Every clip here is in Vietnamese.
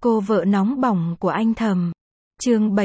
Cô vợ nóng bỏng của anh Thầm. Chương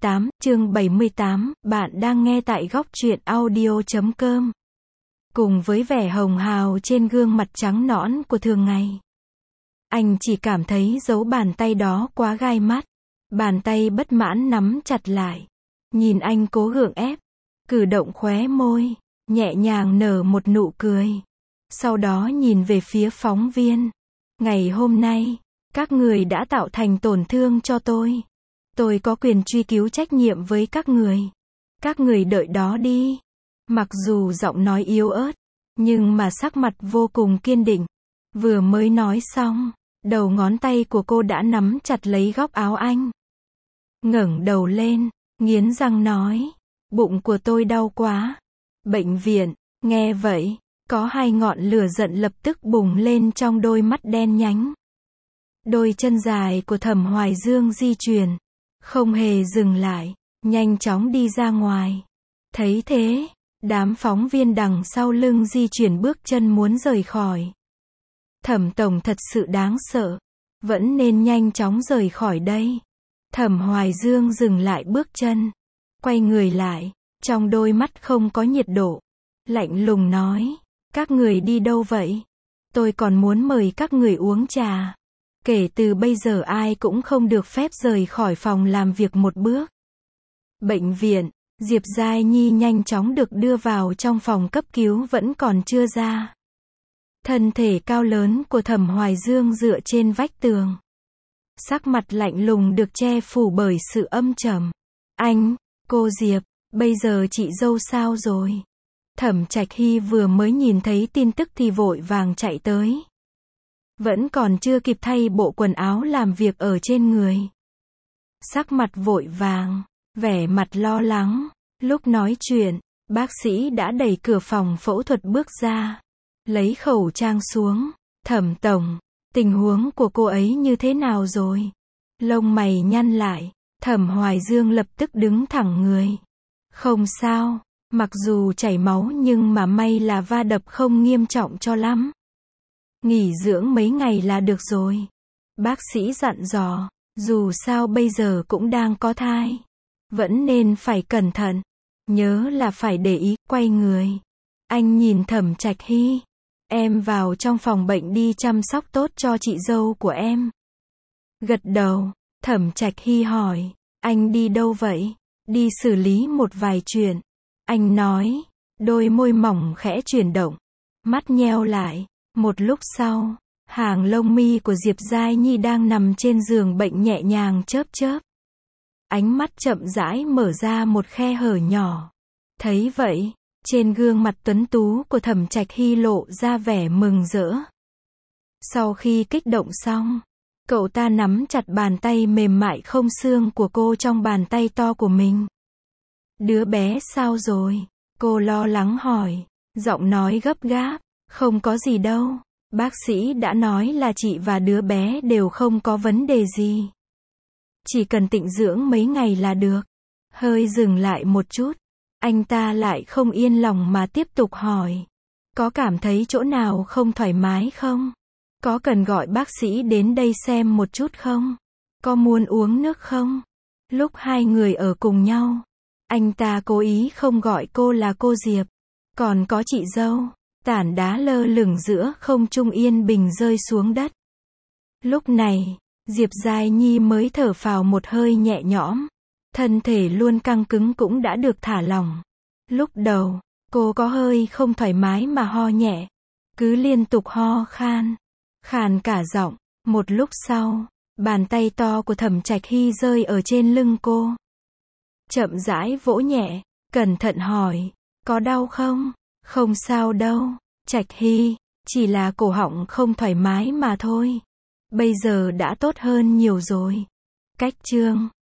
78, bạn đang nghe tại góc truyện audio.com. Cùng với vẻ hồng hào trên gương mặt trắng nõn của thường ngày, anh chỉ cảm thấy dấu bàn tay đó quá gai mắt. Bàn tay bất mãn nắm chặt lại. Nhìn anh cố gượng ép, cử động khóe môi, nhẹ nhàng nở một nụ cười. Sau đó nhìn về phía phóng viên. Ngày hôm nay, các người đã tạo thành tổn thương cho tôi. Tôi có quyền truy cứu trách nhiệm với các người. Các người đợi đó đi. Mặc dù giọng nói yếu ớt, nhưng mà sắc mặt vô cùng kiên định. Vừa mới nói xong, đầu ngón tay của cô đã nắm chặt lấy góc áo anh. Ngẩng đầu lên, nghiến răng nói, bụng của tôi đau quá. Bệnh viện. Nghe vậy, có hai ngọn lửa giận lập tức bùng lên trong đôi mắt đen nhánh. Đôi chân dài của Thẩm Hoài Dương di chuyển, không hề dừng lại, nhanh chóng đi ra ngoài. Thấy thế, đám phóng viên đằng sau lưng di chuyển bước chân muốn rời khỏi. Thẩm tổng thật sự đáng sợ, vẫn nên nhanh chóng rời khỏi đây. Thẩm Hoài Dương dừng lại bước chân, quay người lại, trong đôi mắt không có nhiệt độ, lạnh lùng nói, các người đi đâu vậy? Tôi còn muốn mời các người uống trà. Kể từ bây giờ ai cũng không được phép rời khỏi phòng làm việc một bước. Bệnh viện, Diệp Giai Nhi nhanh chóng được đưa vào trong phòng cấp cứu vẫn còn chưa ra. Thân thể cao lớn của Thẩm Hoài Dương dựa trên vách tường. Sắc mặt lạnh lùng được che phủ bởi sự âm trầm. Anh, cô Diệp, bây giờ chị dâu sao rồi? Thẩm Trạch Hy vừa mới nhìn thấy tin tức thì vội vàng chạy tới. Vẫn còn chưa kịp thay bộ quần áo làm việc ở trên người. Sắc mặt vội vàng, vẻ mặt lo lắng. Lúc nói chuyện, bác sĩ đã đẩy cửa phòng phẫu thuật bước ra. Lấy khẩu trang xuống. Thẩm tổng, tình huống của cô ấy như thế nào rồi? Lông mày nhăn lại, Thẩm Hoài Dương lập tức đứng thẳng người. Không sao, mặc dù chảy máu nhưng mà may là va đập không nghiêm trọng cho lắm. Nghỉ dưỡng mấy ngày là được rồi. Bác sĩ dặn dò, dù sao bây giờ cũng đang có thai. Vẫn nên phải cẩn thận. Nhớ là phải để ý, quay người. Anh nhìn Thẩm Trạch Hy. Em vào trong phòng bệnh đi chăm sóc tốt cho chị dâu của em. Gật đầu, Thẩm Trạch Hy hỏi, anh đi đâu vậy? Đi xử lý một vài chuyện. Anh nói, đôi môi mỏng khẽ chuyển động. Mắt nheo lại. Một lúc sau, hàng lông mi của Diệp Giai Nhi đang nằm trên giường bệnh nhẹ nhàng chớp chớp. Ánh mắt chậm rãi mở ra một khe hở nhỏ. Thấy vậy, trên gương mặt tuấn tú của Thẩm Trạch Hy lộ ra vẻ mừng rỡ. Sau khi kích động xong, cậu ta nắm chặt bàn tay mềm mại không xương của cô trong bàn tay to của mình. Đứa bé sao rồi? Cô lo lắng hỏi, giọng nói gấp gáp. Không có gì đâu, bác sĩ đã nói là chị và đứa bé đều không có vấn đề gì. Chỉ cần tịnh dưỡng mấy ngày là được. Hơi dừng lại một chút, anh ta lại không yên lòng mà tiếp tục hỏi. Có cảm thấy chỗ nào không thoải mái không? Có cần gọi bác sĩ đến đây xem một chút không? Có muốn uống nước không? Lúc hai người ở cùng nhau, anh ta cố ý không gọi cô là cô Diệp. Còn có chị dâu. Tảng đá lơ lửng giữa không trung yên bình rơi xuống đất. Lúc này, Diệp Giai Nhi mới thở phào một hơi nhẹ nhõm. Thân thể luôn căng cứng cũng đã được thả lỏng. Lúc đầu, cô có hơi không thoải mái mà ho nhẹ. Cứ liên tục ho khan. Khàn cả giọng. Một lúc sau, bàn tay to của Thẩm Trạch Hy rơi ở trên lưng cô. Chậm rãi vỗ nhẹ, cẩn thận hỏi, có đau không? Không sao đâu, Trạch Hy, chỉ là cổ họng không thoải mái mà thôi. Bây giờ đã tốt hơn nhiều rồi. Cách chương